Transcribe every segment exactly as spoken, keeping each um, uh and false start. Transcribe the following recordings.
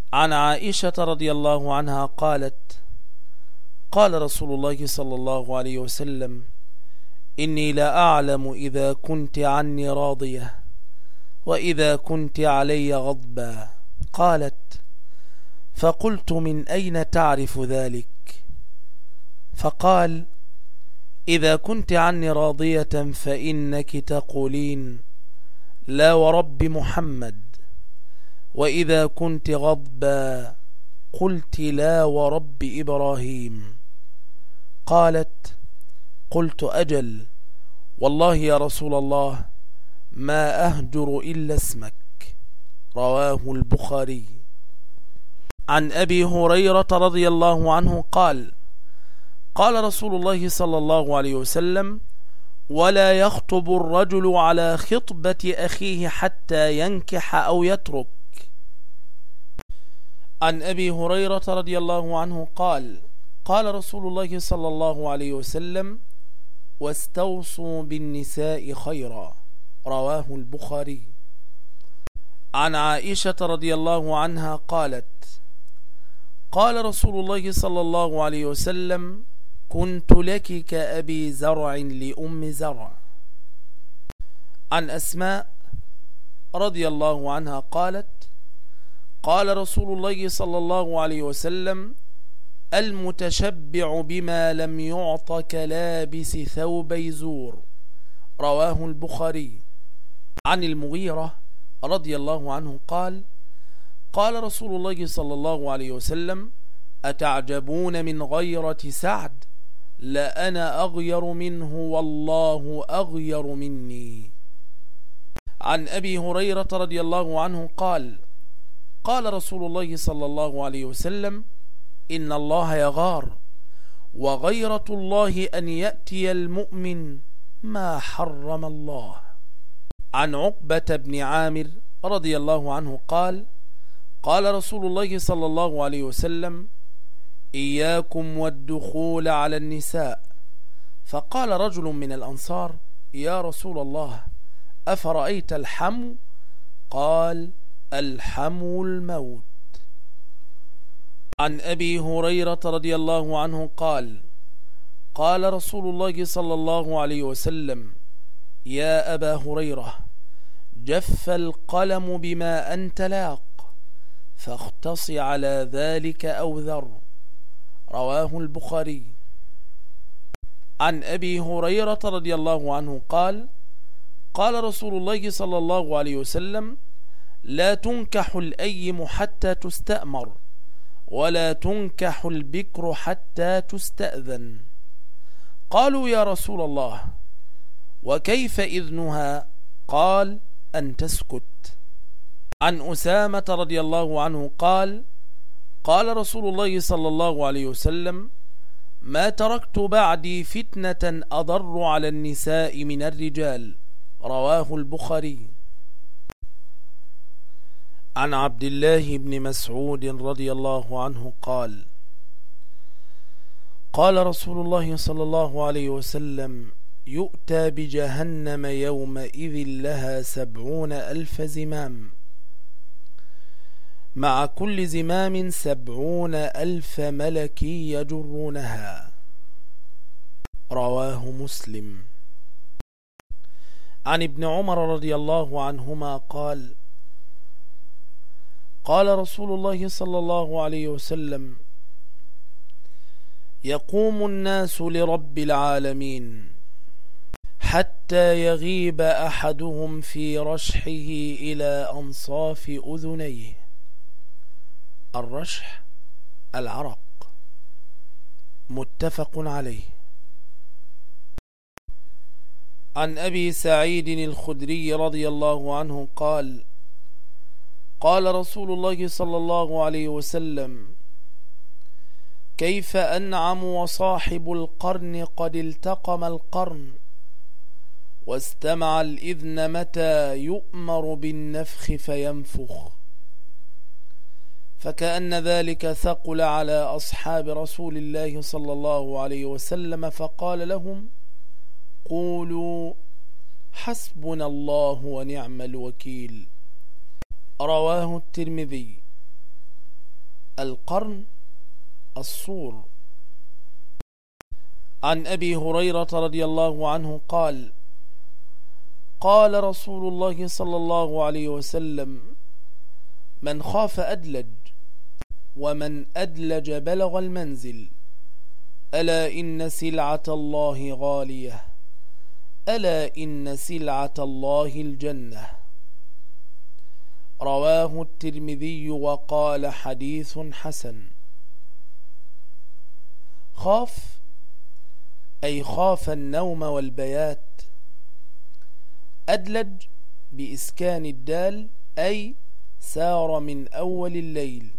عن عائشة رضي الله عنها قالت: قال رسول الله صلى الله عليه وسلم: إني لا أعلم إذا كنت عني راضية وإذا كنت علي غضبا. قالت: فقلت: من أين تعرف ذلك؟ فقال: إذا كنت عني راضية فإنك تقولين: لا ورب محمد، وإذا كنت غضبا قلت: لا ورب إبراهيم. قالت: قلت: أجل، والله يا رسول الله ما أهجر إلا اسمك. رواه البخاري. عن أبي هريرة رضي الله عنه قال: قال رسول الله صلى الله عليه وسلم: ولا يخطب الرجل على خطبة أخيه حتى ينكح أو يترك. عن أبي هريرة رضي الله عنه قال: قال رسول الله صلى الله عليه وسلم: واستوصوا بالنساء خيرا. رواه البخاري. عن عائشة رضي الله عنها قالت: قال رسول الله صلى الله عليه وسلم: كنت لك كأبي زرع لأم زرع. عن أسماء رضي الله عنها قالت: قال رسول الله صلى الله عليه وسلم: المتشبع بما لم يعط كلابس ثوبي زور. رواه البخاري. عن المغيرة رضي الله عنه قال: قال رسول الله صلى الله عليه وسلم: أتعجبون من غيرة سعد؟ لأنا أغير منه والله أغير مني. عن أبي هريرة رضي الله عنه قال: قال رسول الله صلى الله عليه وسلم: إن الله يغار، وغيرة الله أن يأتي المؤمن ما حرم الله. عن عقبة بن عامر رضي الله عنه قال: قال رسول الله صلى الله عليه وسلم: إياكم والدخول على النساء. فقال رجل من الأنصار: يا رسول الله، أفرأيت الحمو؟ قال: الحمو الموت. عن أبي هريرة رضي الله عنه قال: قال رسول الله صلى الله عليه وسلم: يا أبا هريرة، جف القلم بما أنت لاق، فاختص على ذلك أو ذر. رواه البخاري. عن أبي هريرة رضي الله عنه قال: قال رسول الله صلى الله عليه وسلم: لا تنكح الأيم حتى تستأمر، ولا تنكح البكر حتى تستأذن. قالوا: يا رسول الله، وكيف إذنها؟ قال: أن تسكت. عن أسامة رضي الله عنه قال: قال رسول الله صلى الله عليه وسلم: ما تركت بعدي فتنة أضر على النساء من الرجال. رواه البخاري. عن عبد الله بن مسعود رضي الله عنه قال: قال رسول الله صلى الله عليه وسلم: يؤتى بجهنم يومئذ لها سبعون ألف زمام، مع كل زمام سبعون ألف ملك يجرونها. رواه مسلم. عن ابن عمر رضي الله عنهما قال: قال رسول الله صلى الله عليه وسلم: يقوم الناس لرب العالمين حتى يغيب أحدهم في رشحه إلى أنصاف أذنيه. الرشح العرق. متفق عليه. عن أبي سعيد الخدري رضي الله عنه قال: قال رسول الله صلى الله عليه وسلم: كيف أنعم وصاحب القرن قد التقم القرن، واستمع الإذن متى يؤمر بالنفخ فينفخ. فكأن ذلك ثقل على أصحاب رسول الله صلى الله عليه وسلم، فقال لهم: قولوا حسبنا الله ونعم الوكيل. رواه الترمذي. القرن الصور. عن أبي هريرة رضي الله عنه قال قال رسول الله صلى الله عليه وسلم من خاف أدلج ومن أدلج بلغ المنزل ألا إن سلعة الله غالية ألا إن سلعة الله الجنة. رواه الترمذي وقال حديث حسن. خاف أي خاف النوم والبيات. أدلج بإسكان الدال أي سار من أول الليل.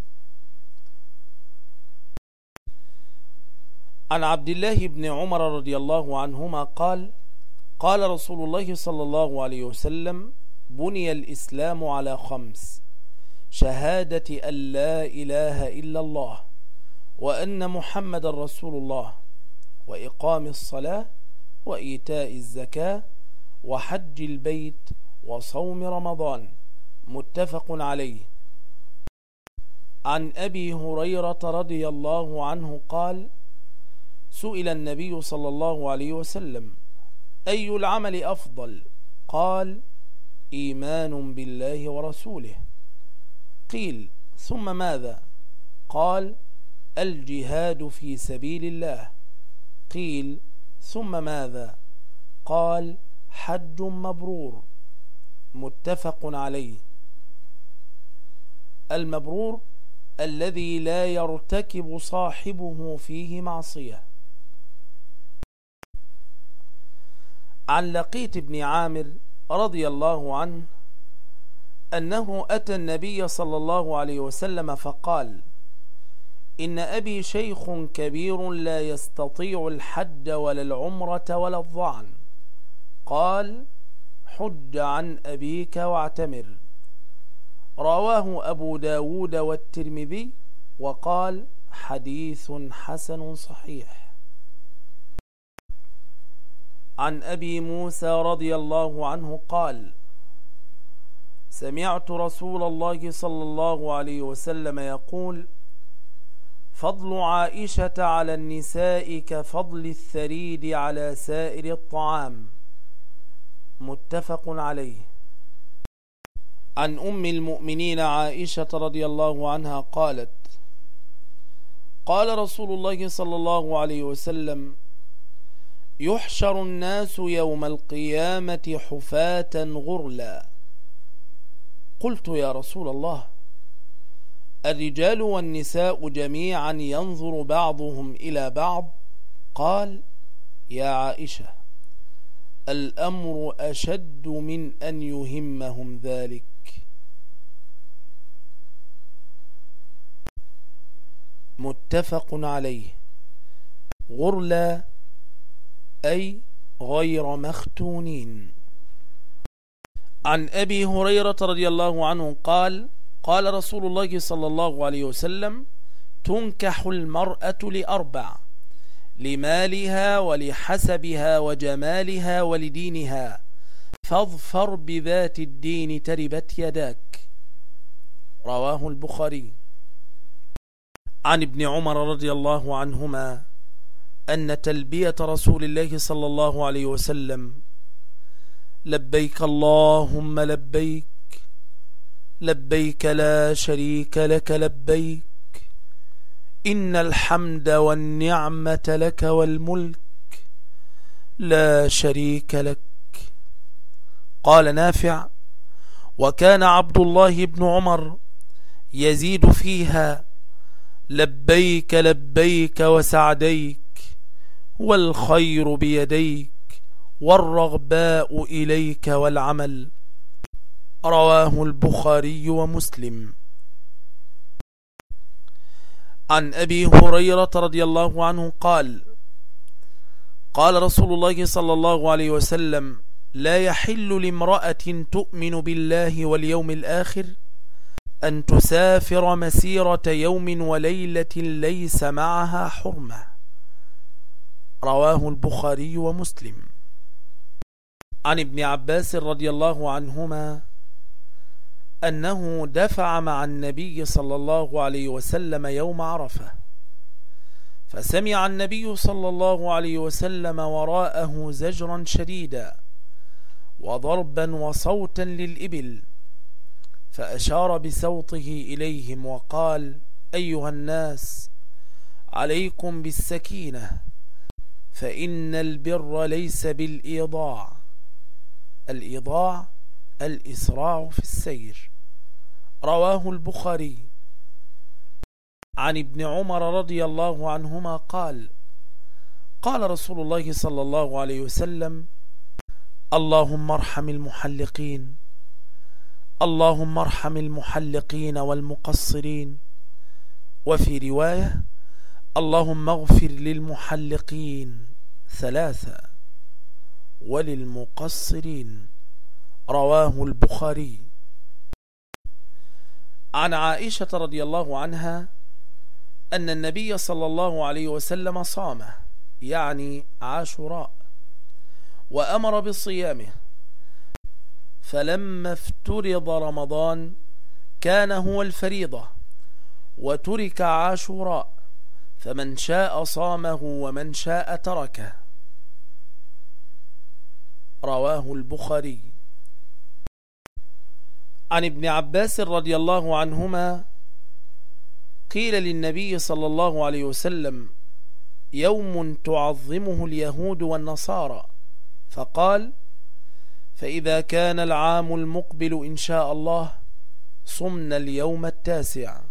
عن عبد الله بن عمر رضي الله عنهما قال قال رسول الله صلى الله عليه وسلم بني الإسلام على خمس: شهادة أن لا إله إلا الله وأن محمد رسول الله وإقام الصلاة وإيتاء الزكاة وحج البيت وصوم رمضان. متفق عليه. عن أبي هريرة رضي الله عنه قال سئل النبي صلى الله عليه وسلم أي العمل أفضل؟ قال إيمان بالله ورسوله. قيل ثم ماذا؟ قال الجهاد في سبيل الله. قيل ثم ماذا؟ قال حج مبرور. متفق عليه. المبرور الذي لا يرتكب صاحبه فيه معصية. عن لقيط بن عامر رضي الله عنه أنه أتى النبي صلى الله عليه وسلم فقال إن أبي شيخ كبير لا يستطيع الحج ولا العمرة ولا الظعن. قال حج عن أبيك واعتمر. رواه أبو داود والترمذي وقال حديث حسن صحيح. عن أبي موسى رضي الله عنه قال سمعت رسول الله صلى الله عليه وسلم يقول فضل عائشة على النساء كفضل الثريد على سائر الطعام. متفق عليه. عن أم المؤمنين عائشة رضي الله عنها قالت قال رسول الله صلى الله عليه وسلم يحشر الناس يوم القيامة حفاة غرلا. قلت يا رسول الله الرجال والنساء جميعا ينظر بعضهم إلى بعض؟ قال يا عائشة الأمر أشد من أن يهمهم ذلك. متفق عليه. غرلا أي غير مختونين. عن أبي هريرة رضي الله عنه قال قال رسول الله صلى الله عليه وسلم تنكح المرأة لأربع: لمالها ولحسبها وجمالها ولدينها فاظفر بذات الدين تربت يداك. رواه البخاري. عن ابن عمر رضي الله عنهما أن تلبية رسول الله صلى الله عليه وسلم لبيك اللهم لبيك لبيك لا شريك لك لبيك إن الحمد والنعمة لك والملك لا شريك لك. قال نافع وكان عبد الله بن عمر يزيد فيها لبيك لبيك وسعديك والخير بيديك والرغباء إليك والعمل. رواه البخاري ومسلم. عن أبي هريرة رضي الله عنه قال قال رسول الله صلى الله عليه وسلم لا يحل لامرأة تؤمن بالله واليوم الآخر أن تسافر مسيرة يوم وليلة ليس معها حرمة. رواه البخاري ومسلم. عن ابن عباس رضي الله عنهما أنه دفع مع النبي صلى الله عليه وسلم يوم عرفة، فسمع النبي صلى الله عليه وسلم وراءه زجرا شديدا وضربا وصوتا للإبل، فأشار بصوته إليهم وقال: أيها الناس، عليكم بالسكينة، فإن البر ليس بالإيضاع. الإيضاع الإسراع في السير. رواه البخاري. عن ابن عمر رضي الله عنهما قال: قال رسول الله صلى الله عليه وسلم: اللهم ارحم المحلقين، اللهم ارحم المحلقين والمقصرين. وفي رواية: اللهم اغفر للمحلقين ثلاثة وللمقصرين. رواه البخاري. عن عائشة رضي الله عنها أن النبي صلى الله عليه وسلم صامه، يعني عاشوراء، وأمر بصيامه، فلما افترض رمضان كان هو الفريضة وترك عاشوراء، فمن شاء صامه ومن شاء تركه. رواه البخاري. عن ابن عباس رضي الله عنهما قيل للنبي صلى الله عليه وسلم: يوم تعظمه اليهود والنصارى، فقال: فإذا كان العام المقبل إن شاء الله صمنا اليوم التاسع.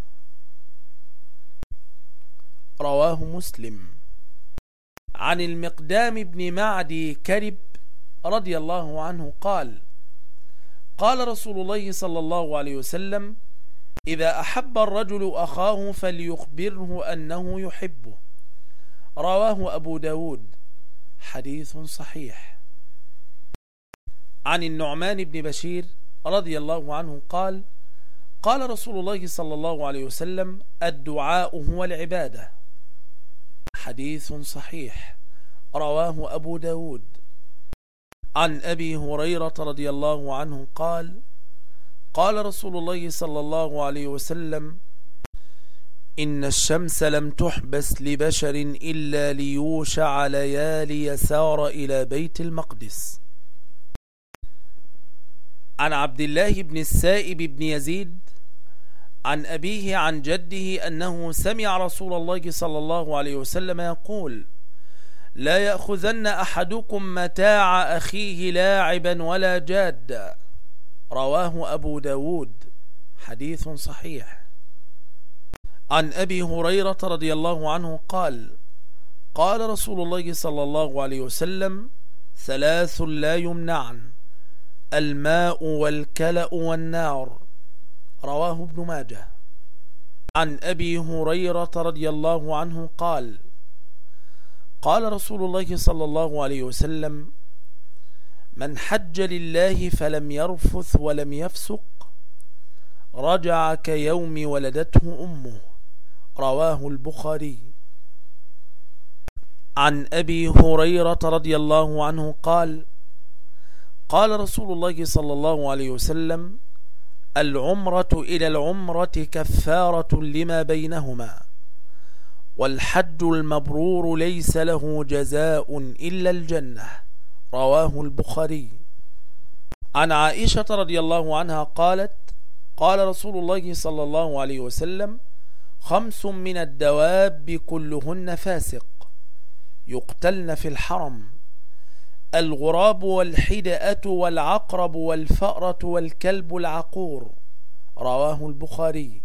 رواه مسلم. عن المقدام بن معدي كرب رضي الله عنه قال: قال رسول الله صلى الله عليه وسلم: إذا أحب الرجل أخاه فليخبره أنه يحبه. رواه أبو داود. حديث صحيح. عن النعمان بن بشير رضي الله عنه قال: قال رسول الله صلى الله عليه وسلم: الدعاء هو العبادة. حديث صحيح. رواه أبو داود. عن أبي هريرة رضي الله عنه قال: قال رسول الله صلى الله عليه وسلم: إن الشمس لم تحبس لبشر إلا ليوشع ليالي يسار إلى بيت المقدس. عن عبد الله بن السائب بن يزيد عن أبيه عن جده أنه سمع رسول الله صلى الله عليه وسلم يقول: لا يأخذن أحدكم متاع أخيه لاعبا ولا جادا. رواه أبو داود. حديث صحيح. عن أبي هريرة رضي الله عنه قال: قال رسول الله صلى الله عليه وسلم: ثلاث لا يمنعن: الماء والكلأ والنار. رواه ابن ماجه. عن أبي هريرة رضي الله عنه قال: قال رسول الله صلى الله عليه وسلم: من حج لله فلم يرفث ولم يفسق رجع كيوم ولدته أمه. رواه البخاري. عن أبي هريرة رضي الله عنه قال: قال رسول الله صلى الله عليه وسلم: العمرة إلى العمرة كفارة لما بينهما، والحج المبرور ليس له جزاء إلا الجنة. رواه البخاري. عن عائشة رضي الله عنها قالت: قال رسول الله صلى الله عليه وسلم: خمس من الدواب كلهن فاسق يقتلن في الحرم: الغراب والحدأة والعقرب والفأرة والكلب العقور. رواه البخاري.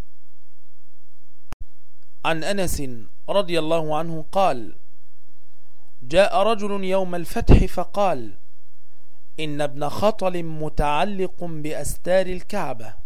عن أنس رضي الله عنه قال: جاء رجل يوم الفتح فقال: إن ابن خطل متعلق بأستار الكعبة.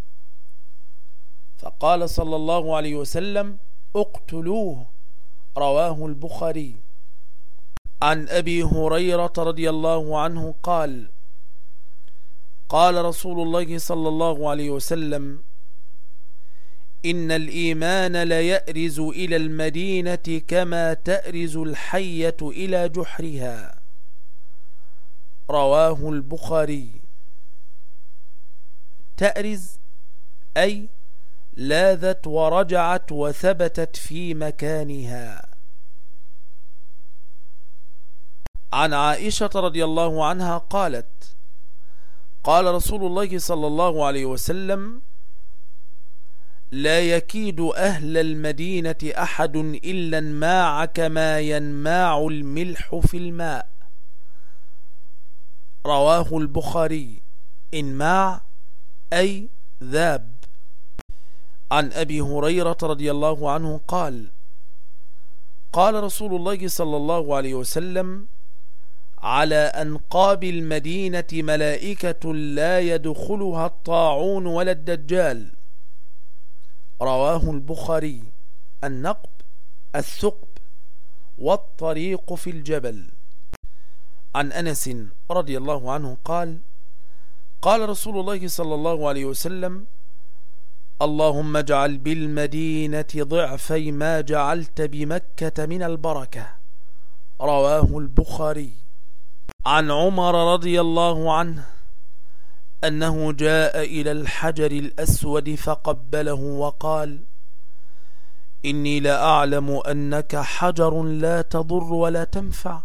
فقال صلى الله عليه وسلم: اقتلوه. رواه البخاري. عن أبي هريرة رضي الله عنه قال: قال رسول الله صلى الله عليه وسلم: إن الإيمان ليأرز إلى المدينة كما تأرز الحية إلى جحرها. رواه البخاري. تأرز أي لاذت ورجعت وثبتت في مكانها. عن عائشة رضي الله عنها قالت: قال رسول الله صلى الله عليه وسلم: لا يكيد أهل المدينة أحد إلا انماع كما ينماع الملح في الماء. رواه البخاري. انماع أي ذاب. عن أبي هريرة رضي الله عنه قال: قال رسول الله صلى الله عليه وسلم: على أنقاب المدينة ملائكة لا يدخلها الطاعون ولا الدجال. رواه البخاري. النقب الثقب والطريق في الجبل. عن أنس رضي الله عنه قال: قال رسول الله صلى الله عليه وسلم: اللهم اجعل بالمدينة ضعفي ما جعلت بمكة من البركة. رواه البخاري. عن عمر رضي الله عنه أنه جاء إلى الحجر الأسود فقبله وقال: إني لأعلم أنك حجر لا تضر ولا تنفع،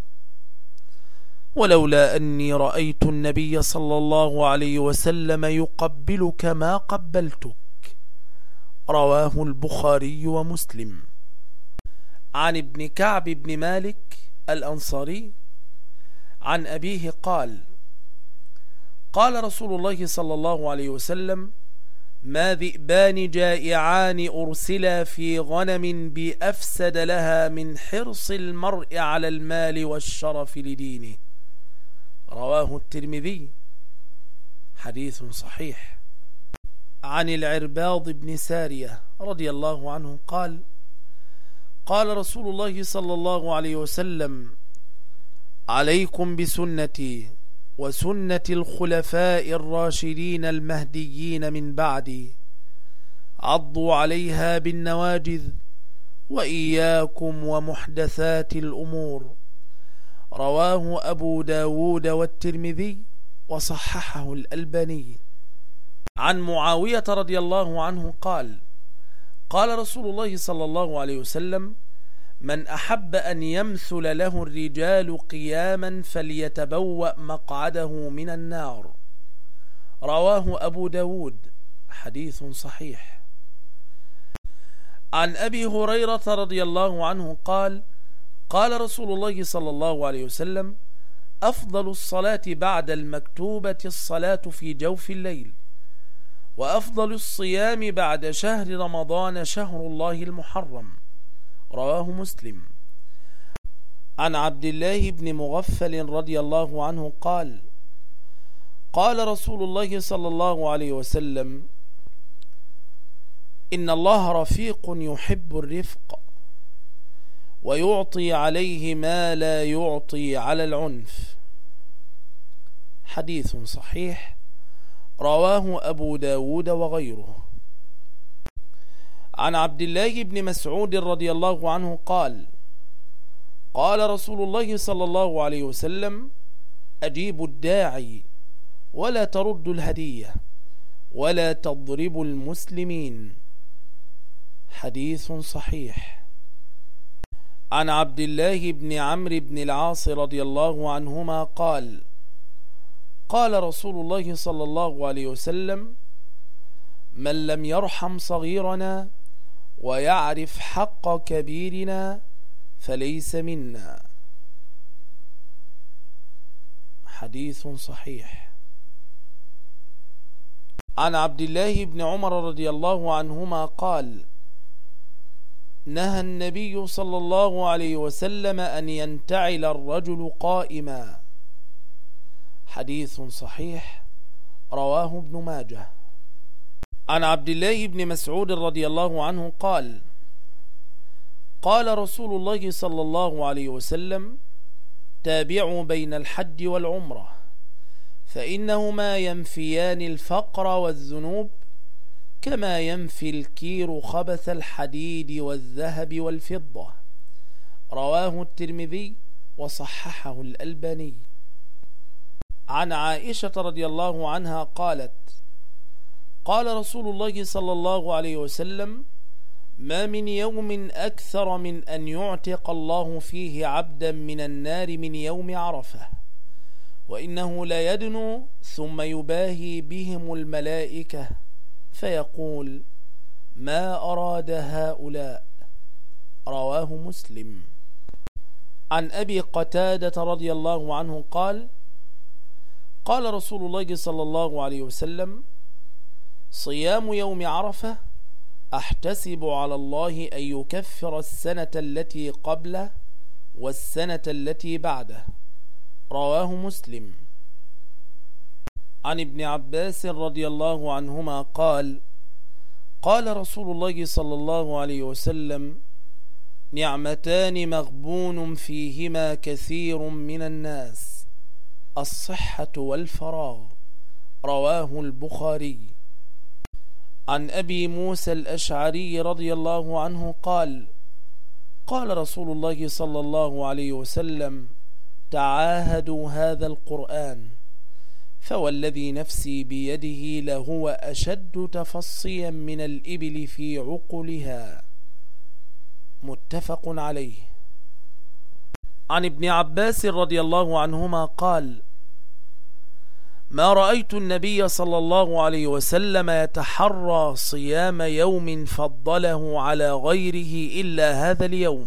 ولولا أني رأيت النبي صلى الله عليه وسلم يقبلك ما قبلتك. رواه البخاري ومسلم. عن ابن كعب بن مالك الأنصاري عن أبيه قال: قال رسول الله صلى الله عليه وسلم: ما ذئبان جائعان أرسلا في غنم بأفسد لها من حرص المرء على المال والشرف لدينه. رواه الترمذي. حديث صحيح. عن العرباض بن سارية رضي الله عنه قال: قال رسول الله صلى الله عليه وسلم: عليكم بسنتي وسنة الخلفاء الراشدين المهديين من بعدي، عضوا عليها بالنواجذ، وإياكم ومحدثات الأمور. رواه أبو داود والترمذي وصححه الألباني. عن معاوية رضي الله عنه قال: قال رسول الله صلى الله عليه وسلم: من أحب أن يمثل له الرجال قياما فليتبوأ مقعده من النار. رواه أبو داود. حديث صحيح. عن أبي هريرة رضي الله عنه قال: قال رسول الله صلى الله عليه وسلم: أفضل الصلاة بعد المكتوبة الصلاة في جوف الليل، وأفضل الصيام بعد شهر رمضان شهر الله المحرم. رواه مسلم. عن عبد الله بن مغفل رضي الله عنه قال: قال رسول الله صلى الله عليه وسلم: إن الله رفيق يحب الرفق، ويعطي عليه ما لا يعطي على العنف. حديث صحيح. رواه أبو داود وغيره. عن عبد الله بن مسعود رضي الله عنه قال: قال رسول الله صلى الله عليه وسلم: أجيبوا الداعي ولا تردوا الهدية ولا تضربوا المسلمين. حديث صحيح. عن عبد الله بن عمرو بن العاص رضي الله عنهما قال: قال رسول الله صلى الله عليه وسلم: من لم يرحم صغيرنا ويعرف حق كبيرنا فليس منا. حديث صحيح. عن عبد الله بن عمر رضي الله عنهما قال: نهى النبي صلى الله عليه وسلم أن ينتعل الرجل قائما. حديث صحيح. رواه ابن ماجه. عن عبد الله بن مسعود رضي الله عنه قال: قال رسول الله صلى الله عليه وسلم: تابعوا بين الحج والعمرة، فإنهما ينفيان الفقر والذنوب كما ينفي الكير خبث الحديد والذهب والفضة. رواه الترمذي وصححه الألباني. عن عائشة رضي الله عنها قالت: قال رسول الله صلى الله عليه وسلم: ما من يوم أكثر من أن يعتق الله فيه عبدا من النار من يوم عرفة، وإنه لا يدنو ثم يباهي بهم الملائكة فيقول: ما أراد هؤلاء؟ رواه مسلم. عن أبي قتادة رضي الله عنه قال: قال رسول الله صلى الله عليه وسلم: صيام يوم عرفة أحتسب على الله أن يكفر السنة التي قبله والسنة التي بعده. رواه مسلم. عن ابن عباس رضي الله عنهما قال: قال رسول الله صلى الله عليه وسلم: نعمتان مغبون فيهما كثير من الناس، الصحة والفراغ. رواه البخاري. عن أبي موسى الأشعري رضي الله عنه قال: قال رسول الله صلى الله عليه وسلم: تعاهدوا هذا القرآن، فوالذي نفسي بيده لهو أشد تفصيا من الإبل في عقلها. متفق عليه. عن ابن عباس رضي الله عنهما قال: ما رأيت النبي صلى الله عليه وسلم يتحرى صيام يوم فضله على غيره إلا هذا اليوم،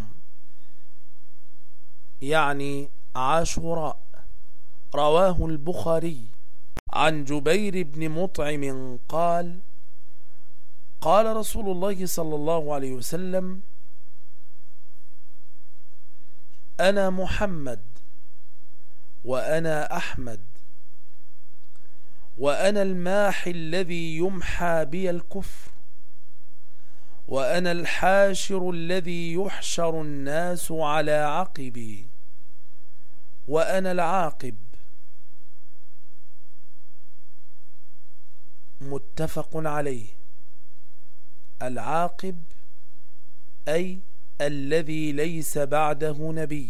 يعني عاشوراء. رواه البخاري. عن جبير بن مطعم قال: قال رسول الله صلى الله عليه وسلم: أنا محمد، وأنا أحمد، وأنا الماحي الذي يمحى بي الكفر، وأنا الحاشر الذي يحشر الناس على عقبي، وأنا العاقب. متفق عليه. العاقب أي الذي ليس بعده نبي.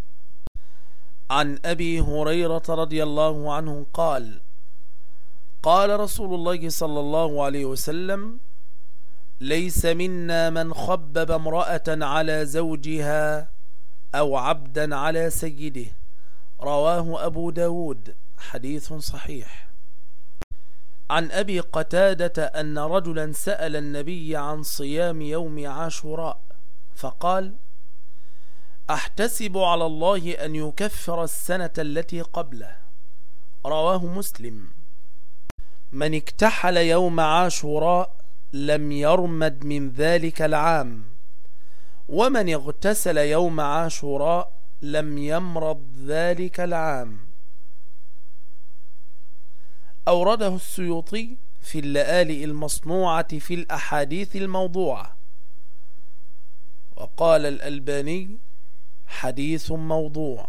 عن أبي هريرة رضي الله عنه قال: قال رسول الله صلى الله عليه وسلم: ليس منا من خبب امرأة على زوجها أو عبدا على سيده. رواه أبو داود. حديث صحيح. عن أبي قتادة أن رجلا سأل النبي عن صيام يوم عاشوراء فقال: أحتسب على الله أن يكفر السنة التي قبله. رواه مسلم. من اكتحل يوم عاشوراء لم يرمد من ذلك العام، ومن اغتسل يوم عاشوراء لم يمرض ذلك العام. أورده السيوطي في اللآلئ المصنوعة في الأحاديث الموضوعة، وقال الألباني: حديث موضوع.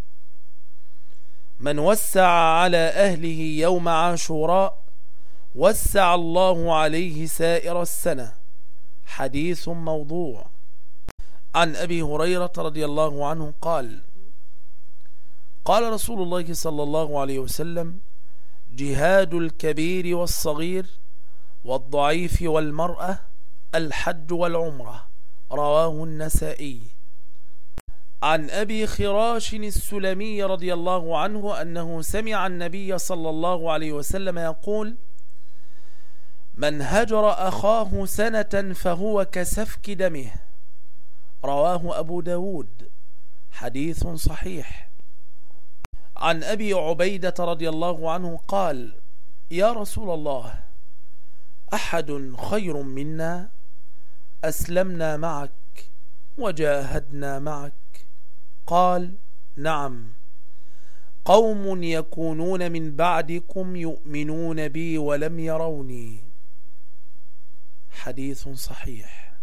من وسع على أهله يوم عاشوراء وسع الله عليه سائر السنة. حديث موضوع. عن أبي هريرة رضي الله عنه قال: قال رسول الله صلى الله عليه وسلم: جهاد الكبير والصغير والضعيف والمرأة الحج والعمرة. رواه النسائي. عن أبي خراش السلمي رضي الله عنه أنه سمع النبي صلى الله عليه وسلم يقول: من هجر أخاه سنة فهو كسفك دمه. رواه أبو داود. حديث صحيح. عن أبي عبيدة رضي الله عنه قال: يا رسول الله، أحد خير منا؟ أسلمنا معك وجاهدنا معك. قال: نعم، قوم يكونون من بعدكم يؤمنون بي ولم يروني. حديث صحيح.